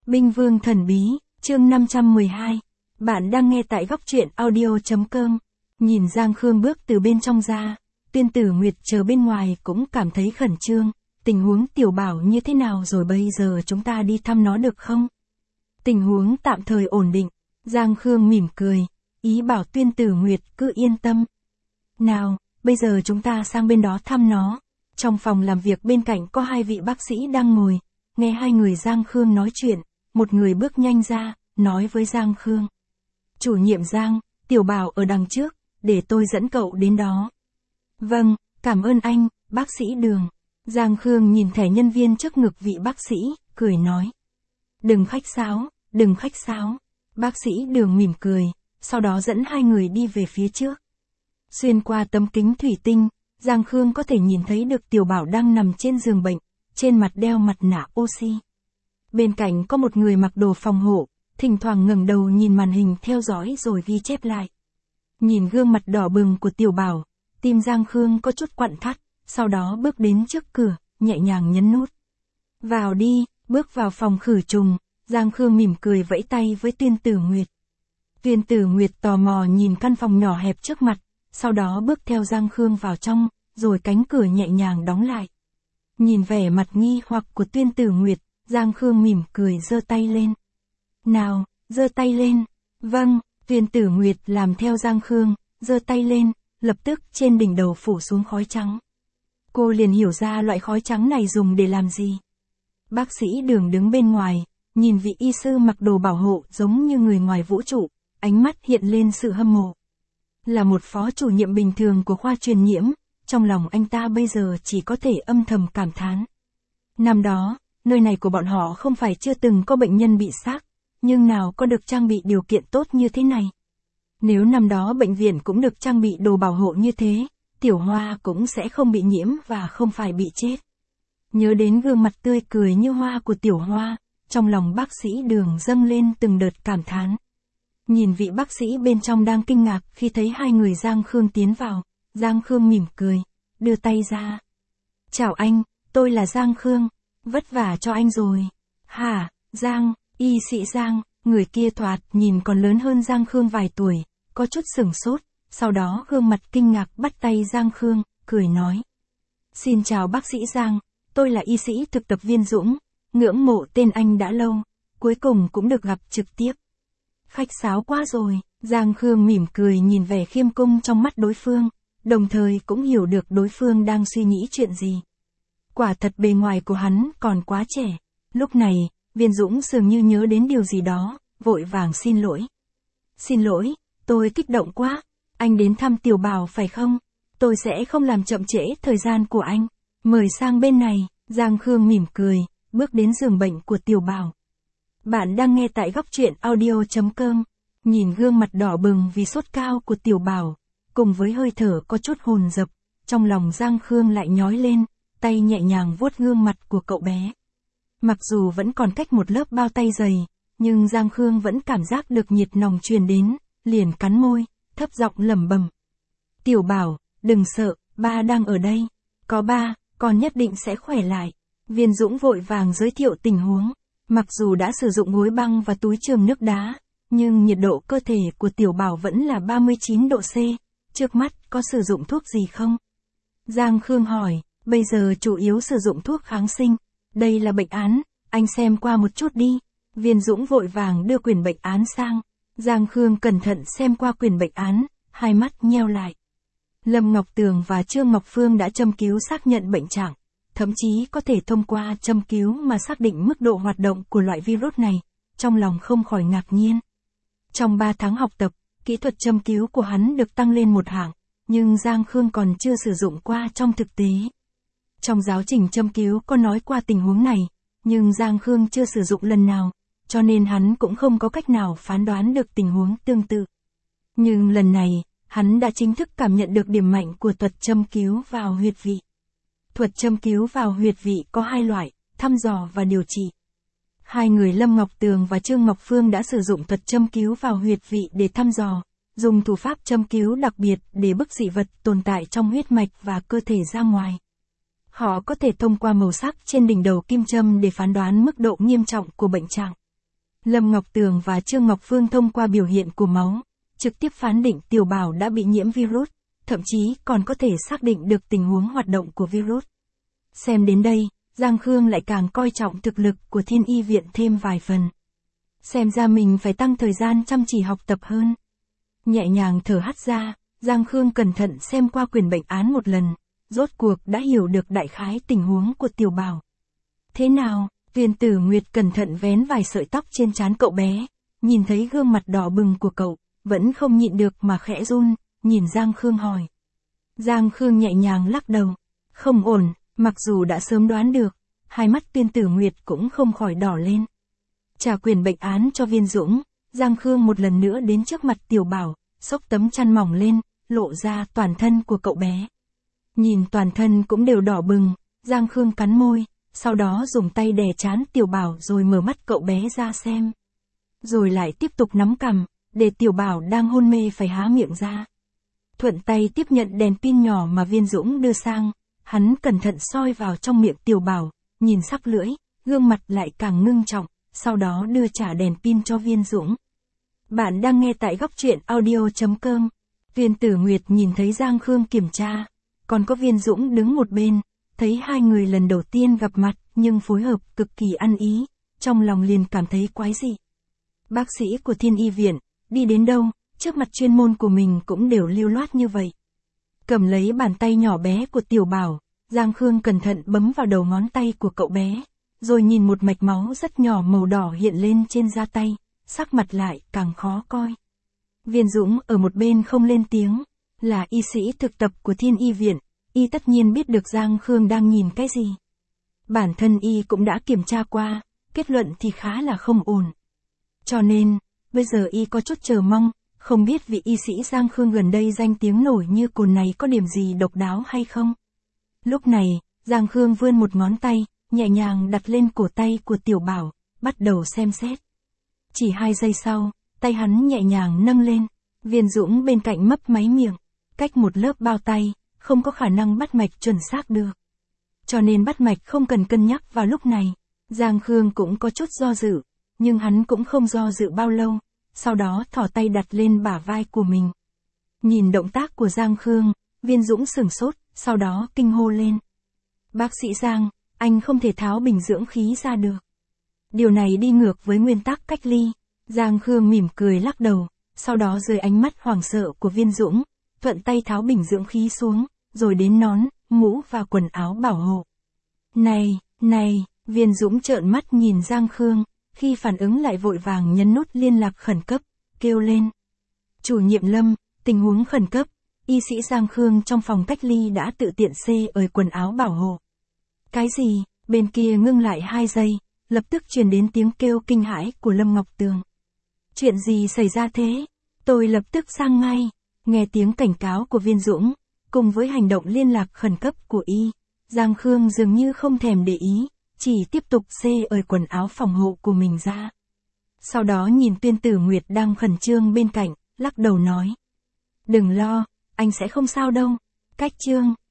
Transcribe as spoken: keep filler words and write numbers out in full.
Binh vương thần bí, chương năm trăm mười hai. Bạn đang nghe tại góc truyện audio.com. Nhìn Giang Khương bước từ bên trong ra, Tuyên Tử Nguyệt chờ bên ngoài cũng cảm thấy khẩn trương. Tình huống Tiểu Bảo như thế nào rồi, bây giờ chúng ta đi thăm nó được không? Tình huống tạm thời ổn định. Giang Khương mỉm cười, ý bảo Tuyên Tử Nguyệt cứ yên tâm. Nào, bây giờ chúng ta sang bên đó thăm nó. Trong phòng làm việc bên cạnh có hai vị bác sĩ đang ngồi, nghe hai người Giang Khương nói chuyện, một người bước nhanh ra, nói với Giang Khương. Chủ nhiệm Giang, Tiểu Bảo ở đằng trước, để tôi dẫn cậu đến đó. Vâng, cảm ơn anh, bác sĩ Đường. Giang Khương nhìn thẻ nhân viên trước ngực vị bác sĩ, cười nói. Đừng khách sáo, đừng khách sáo. Bác sĩ Đường mỉm cười, sau đó dẫn hai người đi về phía trước. Xuyên qua tấm kính thủy tinh, Giang Khương có thể nhìn thấy được Tiểu Bảo đang nằm trên giường bệnh, trên mặt đeo mặt nạ oxy. Bên cạnh có một người mặc đồ phòng hộ, thỉnh thoảng ngẩng đầu nhìn màn hình theo dõi rồi ghi chép lại. Nhìn gương mặt đỏ bừng của Tiểu Bảo, tim Giang Khương có chút quặn thắt, sau đó bước đến trước cửa, nhẹ nhàng nhấn nút. Vào đi, bước vào phòng khử trùng, Giang Khương mỉm cười vẫy tay với Tuyên Tử Nguyệt. Tuyên Tử Nguyệt tò mò nhìn căn phòng nhỏ hẹp trước mặt, sau đó bước theo Giang Khương vào trong, rồi cánh cửa nhẹ nhàng đóng lại. Nhìn vẻ mặt nghi hoặc của Tuyên Tử Nguyệt, Giang Khương mỉm cười giơ tay lên. Nào, giơ tay lên. Vâng, Tuyên Tử Nguyệt làm theo Giang Khương, giơ tay lên, lập tức trên đỉnh đầu phủ xuống khói trắng. Cô liền hiểu ra loại khói trắng này dùng để làm gì. Bác sĩ Đường đứng bên ngoài, nhìn vị y sư mặc đồ bảo hộ giống như người ngoài vũ trụ, ánh mắt hiện lên sự hâm mộ. Là một phó chủ nhiệm bình thường của khoa truyền nhiễm, trong lòng anh ta bây giờ chỉ có thể âm thầm cảm thán. Năm đó, nơi này của bọn họ không phải chưa từng có bệnh nhân bị xác, nhưng nào có được trang bị điều kiện tốt như thế này. Nếu năm đó bệnh viện cũng được trang bị đồ bảo hộ như thế, Tiểu Hoa cũng sẽ không bị nhiễm và không phải bị chết. Nhớ đến gương mặt tươi cười như hoa của Tiểu Hoa, trong lòng bác sĩ Đường dâng lên từng đợt cảm thán. Nhìn vị bác sĩ bên trong đang kinh ngạc khi thấy hai người Giang Khương tiến vào, Giang Khương mỉm cười, đưa tay ra. Chào anh, tôi là Giang Khương, vất vả cho anh rồi. Hả, Giang, y sĩ Giang, người kia thoạt nhìn còn lớn hơn Giang Khương vài tuổi, có chút sửng sốt, sau đó gương mặt kinh ngạc bắt tay Giang Khương, cười nói. Xin chào bác sĩ Giang, tôi là y sĩ thực tập viên Dũng, ngưỡng mộ tên anh đã lâu, cuối cùng cũng được gặp trực tiếp. Khách sáo quá rồi, Giang Khương mỉm cười nhìn vẻ khiêm cung trong mắt đối phương, đồng thời cũng hiểu được đối phương đang suy nghĩ chuyện gì. Quả thật bề ngoài của hắn còn quá trẻ. Lúc này, Viên Dũng dường như nhớ đến điều gì đó, vội vàng xin lỗi. Xin lỗi, tôi kích động quá, anh đến thăm Tiểu Bảo phải không? Tôi sẽ không làm chậm trễ thời gian của anh. Mời sang bên này, Giang Khương mỉm cười, bước đến giường bệnh của Tiểu Bảo. Bạn đang nghe tại góc truyện audio.com, nhìn gương mặt đỏ bừng vì sốt cao của Tiểu Bảo, cùng với hơi thở có chút hồn dập, trong lòng Giang Khương lại nhói lên, tay nhẹ nhàng vuốt gương mặt của cậu bé. Mặc dù vẫn còn cách một lớp bao tay dày, nhưng Giang Khương vẫn cảm giác được nhiệt nồng truyền đến, liền cắn môi, thấp giọng lẩm bẩm. Tiểu Bảo, đừng sợ, ba đang ở đây. Có ba, con nhất định sẽ khỏe lại. Viên Dũng vội vàng giới thiệu tình huống. Mặc dù đã sử dụng gối băng và túi chườm nước đá, nhưng nhiệt độ cơ thể của Tiểu Bảo vẫn là ba mươi chín độ C. Trước mắt có sử dụng thuốc gì không? Giang Khương hỏi, bây giờ chủ yếu sử dụng thuốc kháng sinh. Đây là bệnh án, anh xem qua một chút đi. Viên Dũng vội vàng đưa quyển bệnh án sang. Giang Khương cẩn thận xem qua quyển bệnh án, hai mắt nheo lại. Lâm Ngọc Tường và Trương Ngọc Phương đã châm cứu xác nhận bệnh trạng. Thậm chí có thể thông qua châm cứu mà xác định mức độ hoạt động của loại virus này, trong lòng không khỏi ngạc nhiên. Trong ba tháng học tập, kỹ thuật châm cứu của hắn được tăng lên một hạng, nhưng Giang Khương còn chưa sử dụng qua trong thực tế. Trong giáo trình châm cứu có nói qua tình huống này, nhưng Giang Khương chưa sử dụng lần nào, cho nên hắn cũng không có cách nào phán đoán được tình huống tương tự. Nhưng lần này, hắn đã chính thức cảm nhận được điểm mạnh của thuật châm cứu vào huyệt vị. Thuật châm cứu vào huyệt vị có hai loại, thăm dò và điều trị. Hai người Lâm Ngọc Tường và Trương Ngọc Phương đã sử dụng thuật châm cứu vào huyệt vị để thăm dò, dùng thủ pháp châm cứu đặc biệt để bức dị vật tồn tại trong huyết mạch và cơ thể ra ngoài. Họ có thể thông qua màu sắc trên đỉnh đầu kim châm để phán đoán mức độ nghiêm trọng của bệnh trạng. Lâm Ngọc Tường và Trương Ngọc Phương thông qua biểu hiện của máu, trực tiếp phán định Tiểu Bảo đã bị nhiễm virus, thậm chí còn có thể xác định được tình huống hoạt động của virus. Xem đến đây, Giang Khương lại càng coi trọng thực lực của Thiên Y Viện thêm vài phần. Xem ra mình phải tăng thời gian chăm chỉ học tập hơn. Nhẹ nhàng thở hắt ra, Giang Khương cẩn thận xem qua quyển bệnh án một lần, rốt cuộc đã hiểu được đại khái tình huống của Tiểu Bảo. Thế nào? Viên Tử Nguyệt cẩn thận vén vài sợi tóc trên trán cậu bé, nhìn thấy gương mặt đỏ bừng của cậu, vẫn không nhịn được mà khẽ run, nhìn Giang Khương hỏi. Giang Khương nhẹ nhàng lắc đầu. Không ổn, mặc dù đã sớm đoán được, hai mắt Viên Tử Nguyệt cũng không khỏi đỏ lên. Trả quyền bệnh án cho Viên Dũng, Giang Khương một lần nữa đến trước mặt Tiểu Bảo, xốc tấm chăn mỏng lên, lộ ra toàn thân của cậu bé. Nhìn toàn thân cũng đều đỏ bừng, Giang Khương cắn môi, sau đó dùng tay đè trán Tiểu Bảo rồi mở mắt cậu bé ra xem. Rồi lại tiếp tục nắm cằm, để Tiểu Bảo đang hôn mê phải há miệng ra. Thuận tay tiếp nhận đèn pin nhỏ mà Viên Dũng đưa sang, hắn cẩn thận soi vào trong miệng Tiểu Bảo, nhìn sắc lưỡi, gương mặt lại càng ngưng trọng, sau đó đưa trả đèn pin cho Viên Dũng. Bạn đang nghe tại góc truyện audio chấm com. Viên Tử Nguyệt nhìn thấy Giang Khương kiểm tra, còn có Viên Dũng đứng một bên, thấy hai người lần đầu tiên gặp mặt nhưng phối hợp cực kỳ ăn ý, trong lòng liền cảm thấy quái dị. Bác sĩ của Thiên Y Viện, đi đến đâu, trước mặt chuyên môn của mình cũng đều lưu loát như vậy. Cầm lấy bàn tay nhỏ bé của Tiểu Bảo, Giang Khương cẩn thận bấm vào đầu ngón tay của cậu bé, rồi nhìn một mạch máu rất nhỏ màu đỏ hiện lên trên da tay, sắc mặt lại càng khó coi. Viên Dũng ở một bên không lên tiếng, là y sĩ thực tập của Thiên Y Viện, y tất nhiên biết được Giang Khương đang nhìn cái gì. Bản thân y cũng đã kiểm tra qua, kết luận thì khá là không ổn. Cho nên, bây giờ y có chút chờ mong, không biết vị y sĩ Giang Khương gần đây danh tiếng nổi như cồn này có điểm gì độc đáo hay không. Lúc này, Giang Khương vươn một ngón tay, nhẹ nhàng đặt lên cổ tay của Tiểu Bảo, bắt đầu xem xét. Chỉ hai giây sau, tay hắn nhẹ nhàng nâng lên, Viên Dũng bên cạnh mấp máy miệng, cách một lớp bao tay, không có khả năng bắt mạch chuẩn xác được. Cho nên bắt mạch không cần cân nhắc vào lúc này, Giang Khương cũng có chút do dự, nhưng hắn cũng không do dự bao lâu, sau đó thò tay đặt lên bả vai của mình. Nhìn động tác của Giang Khương, Viên Dũng sửng sốt, sau đó kinh hô lên. Bác sĩ Giang, anh không thể tháo bình dưỡng khí ra được. Điều này đi ngược với nguyên tắc cách ly. Giang Khương mỉm cười lắc đầu, sau đó dưới ánh mắt hoảng sợ của Viên Dũng, thuận tay tháo bình dưỡng khí xuống, rồi đến nón, mũ và quần áo bảo hộ. Này, này, Viên Dũng trợn mắt nhìn Giang Khương, khi phản ứng lại vội vàng nhấn nút liên lạc khẩn cấp, kêu lên. Chủ nhiệm Lâm, tình huống khẩn cấp, y sĩ Giang Khương trong phòng cách ly đã tự tiện xê ời quần áo bảo hộ. Cái gì? Bên kia ngưng lại hai giây, lập tức truyền đến tiếng kêu kinh hãi của Lâm Ngọc Tường. Chuyện gì xảy ra thế? Tôi lập tức sang ngay. Nghe tiếng cảnh cáo của Viên Dũng, cùng với hành động liên lạc khẩn cấp của y, Giang Khương dường như không thèm để ý, chỉ tiếp tục xê ời quần áo phòng hộ của mình ra. Sau đó nhìn Tuyên Tử Nguyệt đang khẩn trương bên cạnh, lắc đầu nói. Đừng lo, anh sẽ không sao đâu. Cách trương,